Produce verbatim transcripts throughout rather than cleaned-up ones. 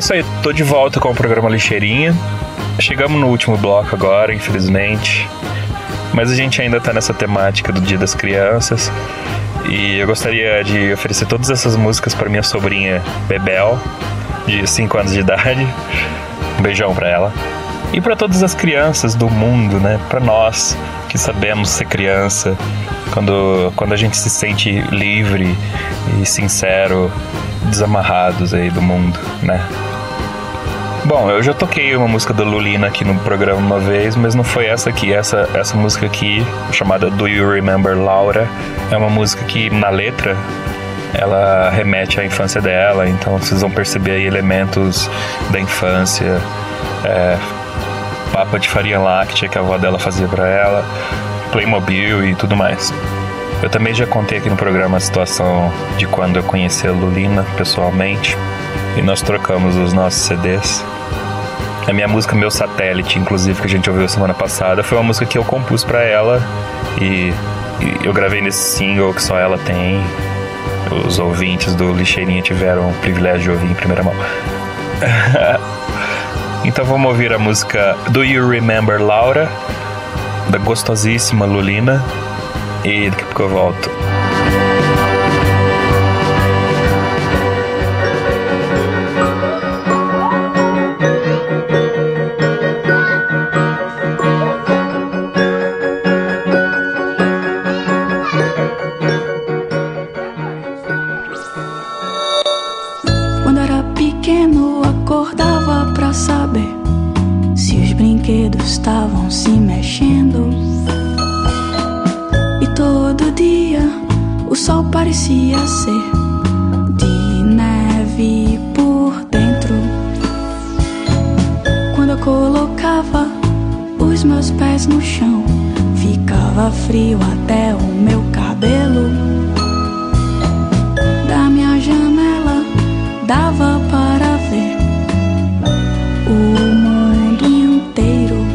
isso aí, tô de volta com o programa Lixeirinha. Chegamos no último bloco agora, infelizmente. Mas a gente ainda tá nessa temática do Dia das Crianças. E eu gostaria de oferecer todas essas músicas para minha sobrinha Bebel, de cinco anos de idade. Um beijão pra ela. E para todas as crianças do mundo, né? Para nós que sabemos ser criança, quando, quando a gente se sente livre e sincero, desamarrados aí do mundo, né? Bom, eu já toquei uma música da Lulina aqui no programa uma vez, mas não foi essa aqui. Essa, essa música aqui, chamada Do You Remember Laura, é uma música que, na letra, ela remete à infância dela, então vocês vão perceber aí elementos da infância, é, papa de farinha láctea que a avó dela fazia pra ela, Playmobil e tudo mais. Eu também já contei aqui no programa a situação de quando eu conheci a Lulina pessoalmente e nós trocamos os nossos C Ds. A minha música Meu Satélite, inclusive, que a gente ouviu semana passada, foi uma música que eu compus pra ela e, e eu gravei nesse single que só ela tem. Os ouvintes do Lixeirinha tiveram o privilégio de ouvir em primeira mão. Então vamos ouvir a música Do You Remember Laura, da gostosíssima Lulina, e daqui a pouco eu volto. Quando era pequeno, acordava pra saber se os brinquedos estavam se mexendo. E todo dia o sol parecia ser de neve por dentro. Quando eu colocava os meus pés no chão, ficava frio até o meu cabelo. Da minha janela dava para ver o mundo inteiro.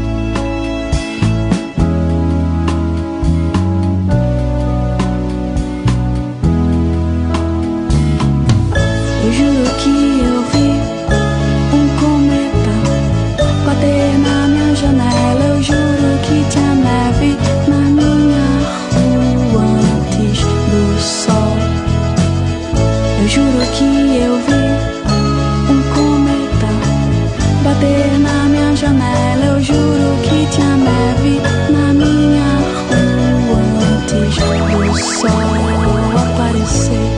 Eu juro que eu vi um cometa bater na minha janela. Eu juro que tinha neve na minha rua antes do sol. Eu juro que eu vi um cometa bater na minha janela. Eu juro que tinha neve na minha rua antes do sol aparecer.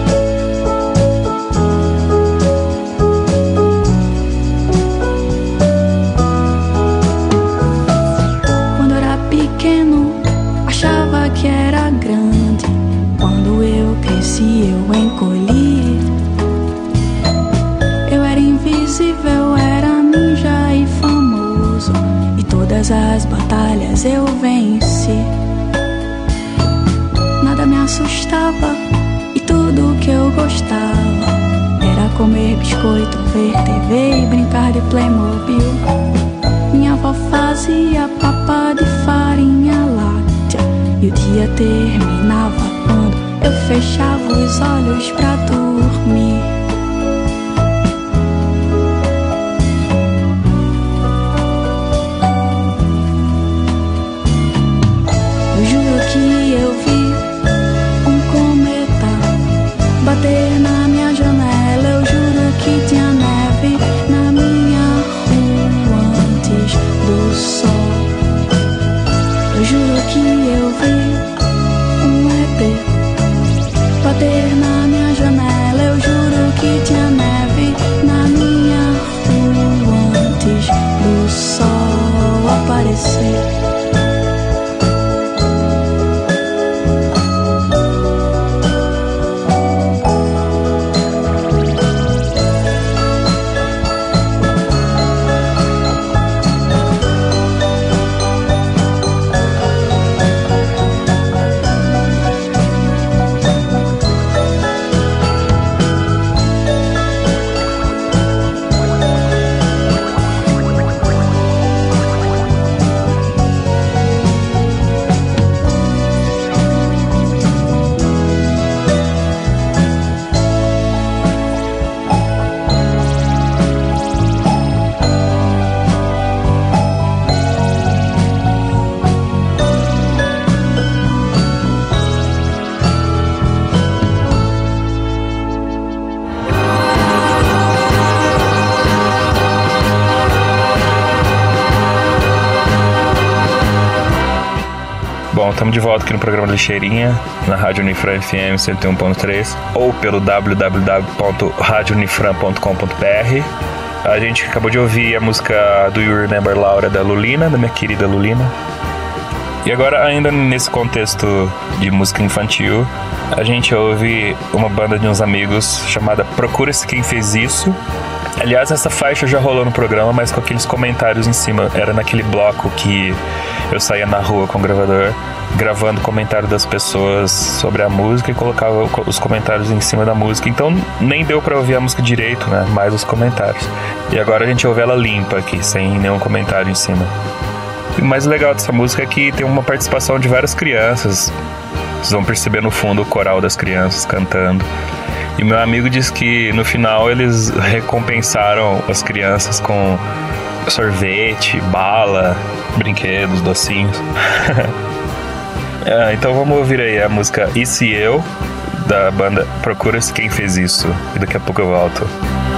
Quando eu era pequeno, achava que era grande. Quando eu cresci, eu encolhi. Eu era invisível, era ninja e famoso, e todas as batalhas eu venci. Nada me assustava e tudo que eu gostava era comer biscoito, ver T V e brincar de Playmobil. Minha avó fazia papa de farinha láctea e o dia terminava quando eu fechava os olhos pra dormir. Eu juro que eu vi um cometa bater na minha janela. Eu juro que tinha neve na minha rua antes do sol. Eu juro que eu vi um E T bater na minha janela. Eu juro que tinha neve na minha rua antes do sol aparecer. Bom, estamos de volta aqui no programa Lixeirinha, na Rádio Unifran F M cento e um ponto três ou pelo w w w ponto rádio unifran ponto com ponto b r. A gente acabou de ouvir a música Do You Remember Laura, da Lulina, da minha querida Lulina. E agora, ainda nesse contexto de música infantil, a gente ouve uma banda de uns amigos chamada Procura-se Quem Fez Isso. Aliás, essa faixa já rolou no programa, mas com aqueles comentários em cima. Era naquele bloco que eu saía na rua com o gravador, gravando comentário das pessoas sobre a música e colocava os comentários em cima da música. Então nem deu pra ouvir a música direito, né? Mais os comentários. E agora a gente ouve ela limpa aqui, sem nenhum comentário em cima. E o mais legal dessa música é que tem uma participação de várias crianças. Vocês vão perceber no fundo o coral das crianças cantando. E meu amigo disse que no final eles recompensaram as crianças com sorvete, bala, brinquedos, docinhos. É, então vamos ouvir aí a música E Se Eu, da banda Procura-se Quem Fez Isso. E daqui a pouco eu volto.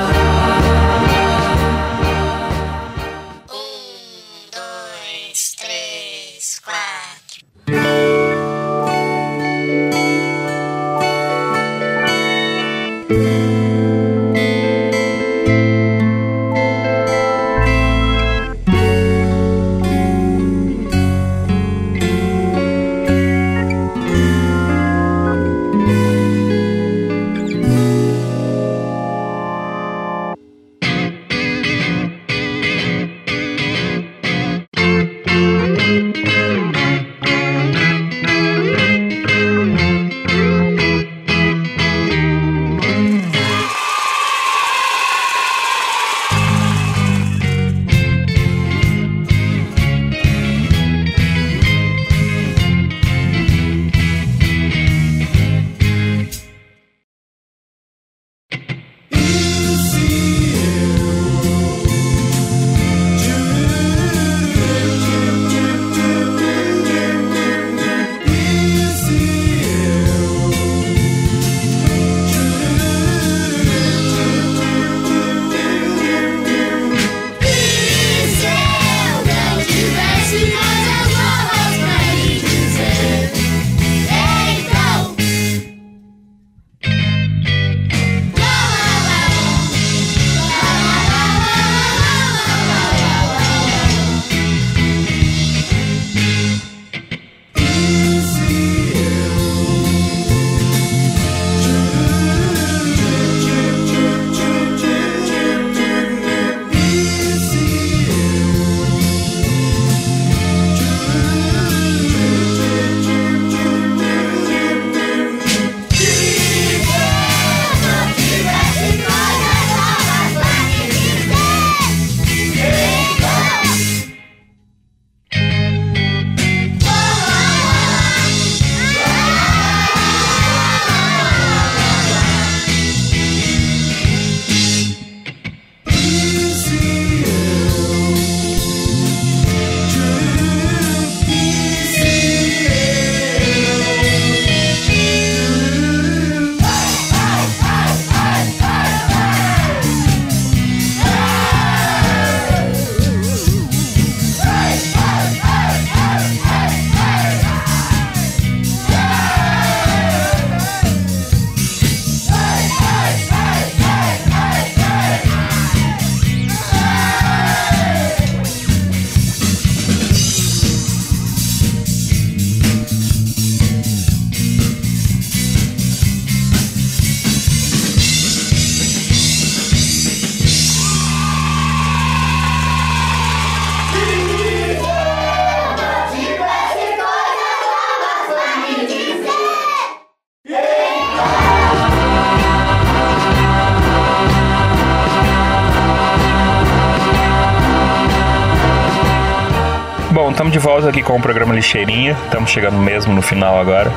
Bom, estamos de volta aqui com o programa Lixeirinha. Estamos chegando mesmo no final agora.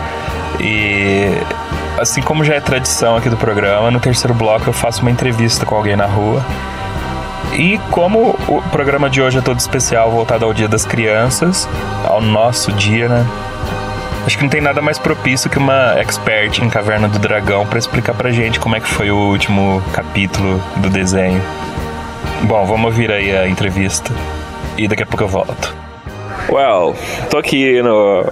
E assim como já é tradição aqui do programa, no terceiro bloco eu faço uma entrevista com alguém na rua. E como o programa de hoje é todo especial, voltado ao Dia das Crianças, ao nosso dia, né? Acho que não tem nada mais propício que uma expert em Caverna do Dragão para explicar pra gente como é que foi o último capítulo do desenho. Bom, vamos ouvir aí a entrevista e daqui a pouco eu volto. Well, tô aqui no...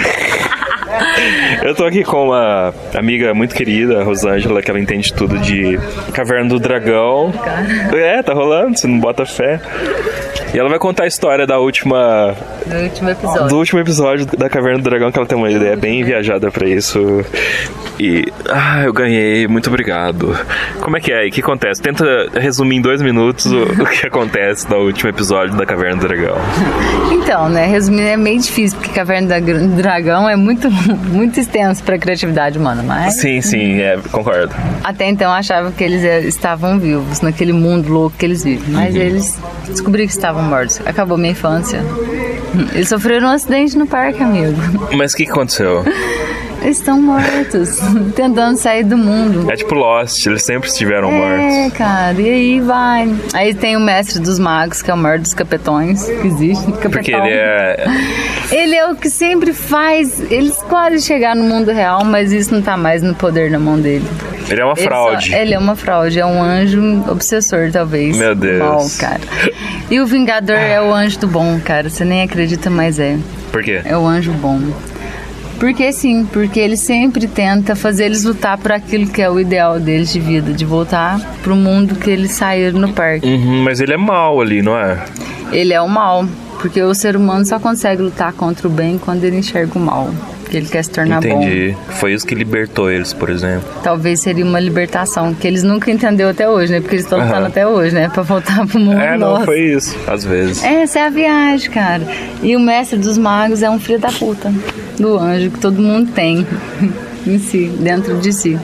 Eu tô aqui com uma amiga muito querida, a Rosângela, que ela entende tudo de Caverna do Dragão. É, tá rolando, você não bota fé. E ela vai contar a história da última... Do último episódio. Do último episódio da Caverna do Dragão, que ela tem uma ideia bem viajada pra isso. E... Ah, eu ganhei, muito obrigado. Como é que é? E o que acontece? Tenta resumir em dois minutos o, o que acontece no último episódio da Caverna do Dragão. Então, né, resumir é meio difícil, porque Caverna do Dragão é muito, muito extenso pra criatividade humana, mas... Sim, sim, é, concordo. Até então eu achava que eles estavam vivos, naquele mundo louco que eles vivem, mas uhum. eles descobriram que estavam mortos. Acabou minha infância. Eles sofreram um acidente no parque, amigo. Mas o que aconteceu? Eles estão mortos, tentando sair do mundo. É tipo Lost, eles sempre estiveram é, mortos. É, cara, e aí vai. Aí tem o mestre dos magos, que é o maior dos capetões que existe. Capetão. Porque ele é... Ele é o que sempre faz eles quase chegar no mundo real, mas isso não tá mais no poder na mão dele. Ele é uma ele fraude. Só, ele é uma fraude, é um anjo obsessor, talvez. Meu Deus. Mal, cara. E o Vingador é o anjo do bom, cara. Você nem acredita, mas é. Por quê? É o anjo bom. Porque sim, porque ele sempre tenta fazer eles lutar por aquilo que é o ideal deles de vida, de voltar pro mundo que eles saíram no parque. Uhum, mas ele é mal ali, não é? Ele é o mal, porque o ser humano só consegue lutar contra o bem quando ele enxerga o mal, que ele quer se tornar Entendi. bom. Entendi. Foi isso que libertou eles, por exemplo. Talvez seria uma libertação, que eles nunca entenderam até hoje, né? Porque eles estão lutando uhum. até hoje, né? Pra voltar pro mundo É, nosso. não, foi isso, às vezes. Essa é a viagem, cara. E o mestre dos magos é um filho da puta do anjo, que todo mundo tem em si, dentro de si.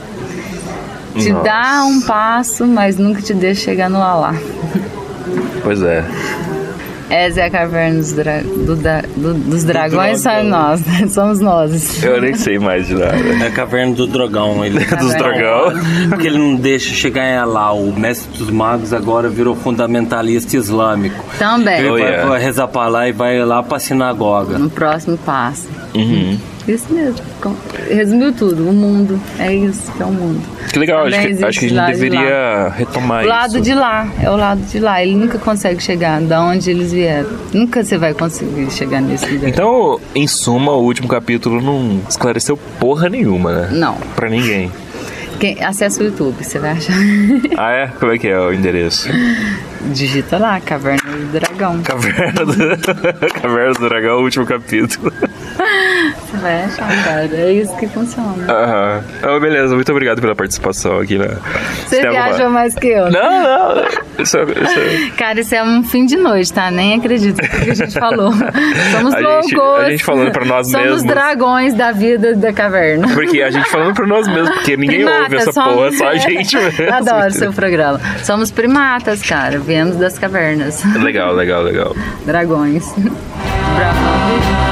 Te Nossa. dá um passo, mas nunca te deixa chegar no lalá. Pois é. Essa é a caverna dos, dra- do da- do- dos dragões, somos nós, né? Somos nós. Eu nem sei mais de nada. É a caverna do dragão. Ele... dos dragão. Porque ele não deixa chegar lá. O mestre dos magos agora virou fundamentalista islâmico. Também. Ele Oh, vai, yeah. vai rezar pra lá e vai lá pra sinagoga. No próximo passo. Uhum. Isso mesmo. Resumiu tudo. O mundo. É isso que é o mundo. Que legal, acho Também que, acho que a gente existe deveria lá. retomar O lado isso. de lá, é o lado de lá. Ele nunca consegue chegar da onde eles vieram. Nunca você vai conseguir chegar nesse lugar. Então, em suma, o último capítulo não esclareceu porra nenhuma, né? Não. Pra ninguém. Quem, acessa o YouTube, você vai achar. Ah, é? Como é que é o endereço? Digita lá, Caverna do Dragão. Caverna do, Caverna do Dragão, último capítulo. Você vai achar, cara. É isso que funciona. Aham. Oh, beleza, muito obrigado pela participação aqui, né? Você viajou mais que eu, né? Não, não. Isso, é- isso é- Cara, isso é um fim de noite, tá? Nem acredito no que a gente falou. Somos A loucos. gente- a gente falando pra nós Somos mesmos. dragões da vida da caverna. Porque a gente falando pra nós mesmos, porque ninguém Primatas, ouve essa somos- porra, só a gente mesmo. Adoro seu programa. Somos primatas, cara. Viemos das cavernas. Legal, legal, legal. Dragões. Bravo.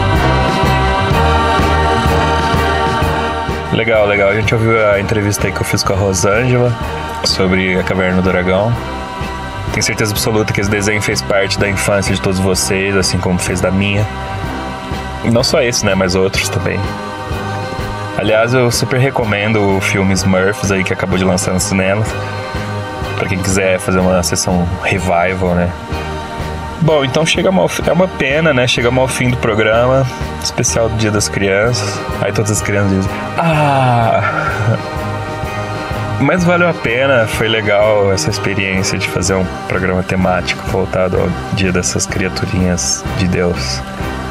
Legal, legal. A gente ouviu a entrevista aí que eu fiz com a Rosângela sobre a Caverna do Dragão. Tenho certeza absoluta que esse desenho fez parte da infância de todos vocês, assim como fez da minha. E não só esse, né? Mas outros também. Aliás, eu super recomendo o filme Smurfs aí que acabou de lançar no cinema. Pra quem quiser fazer uma sessão revival, né? Bom, então chegamos ao, é uma pena, né? Chegamos ao fim do programa especial do Dia das Crianças. Aí todas as crianças dizem: ah! Mas valeu a pena, foi legal essa experiência de fazer um programa temático voltado ao Dia dessas criaturinhas de Deus.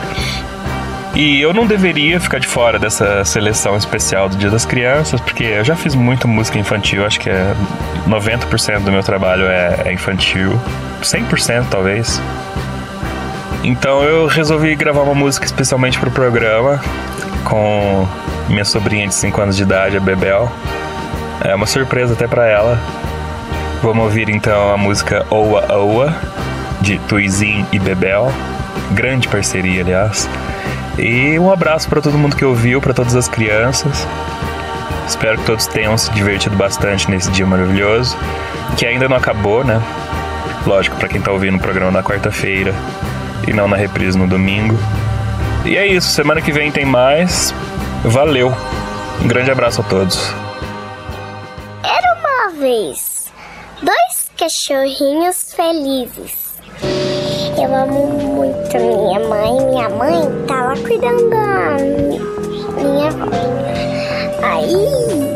E eu não deveria ficar de fora dessa seleção especial do Dia das Crianças, porque eu já fiz muita música infantil, acho que é noventa por cento do meu trabalho é, é infantil, cem por cento talvez. Então eu resolvi gravar uma música especialmente pro programa, com minha sobrinha de cinco anos de idade, a Bebel. É uma surpresa até pra ela. Vamos ouvir então a música Oa Oa, de Tuizinho e Bebel. Grande parceria, aliás. E um abraço para todo mundo que ouviu, para todas as crianças. Espero que todos tenham se divertido bastante nesse dia maravilhoso, que ainda não acabou, né? Lógico, para quem tá ouvindo o programa na quarta-feira e não na reprise no domingo. E é isso, semana que vem tem mais. Valeu! Um grande abraço a todos. Era uma vez dois cachorrinhos felizes. Eu amo muito minha mãe. Minha mãe tá lá cuidando da minha avó. Aí,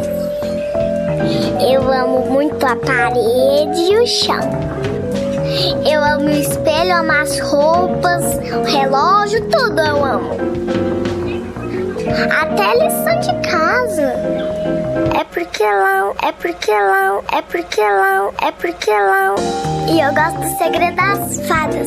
eu amo muito a parede e o chão. Eu amo o espelho, amo as roupas, o relógio, tudo eu amo. Até lição de casa. É porque não, é porque não, é porque não, é porque não. E eu gosto do Segredo das Fadas.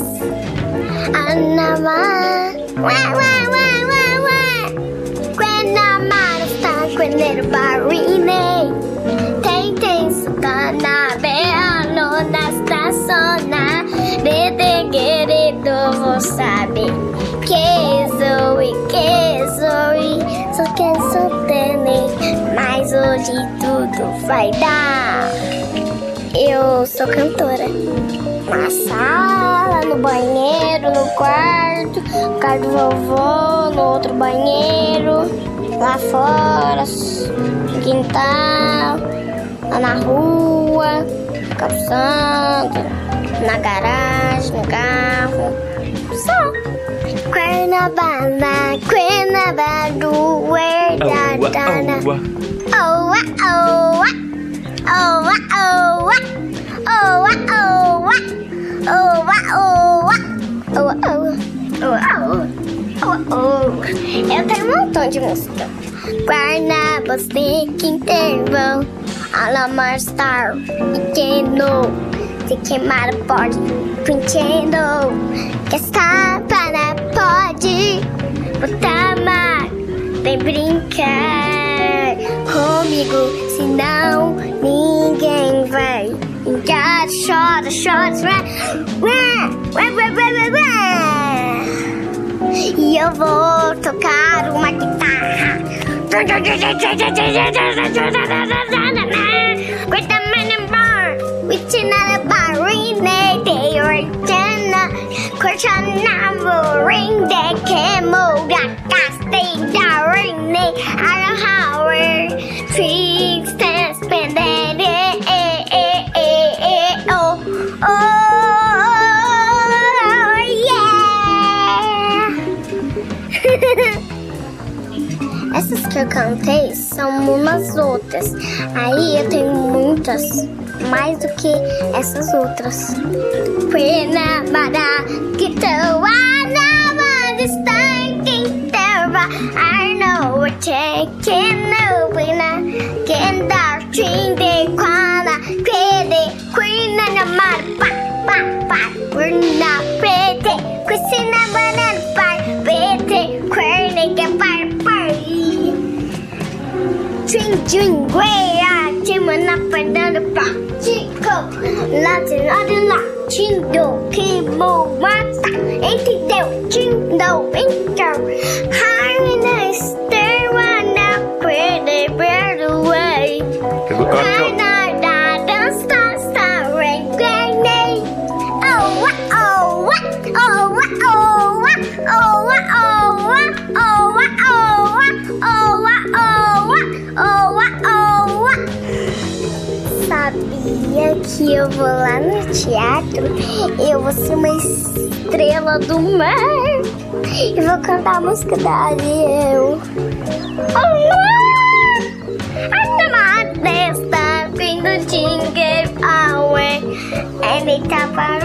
Anamá, ué, ué, ué, ué, ué. Quenamara está quener barine. Tem, tem, sutana, beano, nesta zona. Bede, querido, vou saber. Que zoe, que zoe. Só quero só ter, mas hoje tudo vai dar. Eu sou cantora. Na sala, no banheiro, no quarto, no quarto do vovô, no outro banheiro, lá fora, no quintal, lá na rua, no Campo Santo, na garagem, no carro. Só. Cuernabana, Cuernabana, Uerdadana. Oa, oa, oa, oa, oa, oa, oa, oa, oa, oa, oa, oa. Eu tenho um montão de música. Guarnabas de Quintervão, Alamar Star e Keno. Se queimar pode, Quintendo. Que está para pode, Botamar, vem brincar comigo, senão ninguém vai. Chora, chora, chora, e eu vou tocar uma guitarra. Essas que eu cantei são umas outras. Aí eu tenho muitas, mais do que essas outras. I know what you can know when I can dark dream the corner, pretty queen and a mad back, back, back. We're not pretty, Christina banana pie, pretty queen and get fire, fire. Drink, drink, way out, Jimmy up and down the block, Chico, Latin, other lock, Chindo, Kimo, Mata, ain't it there, Chindo, Winter. Sabia que eu vou lá no teatro, eu vou ser uma estrela do mar e vou cantar a música da Ariel. I'm the desta vindo jingle away, and it tá para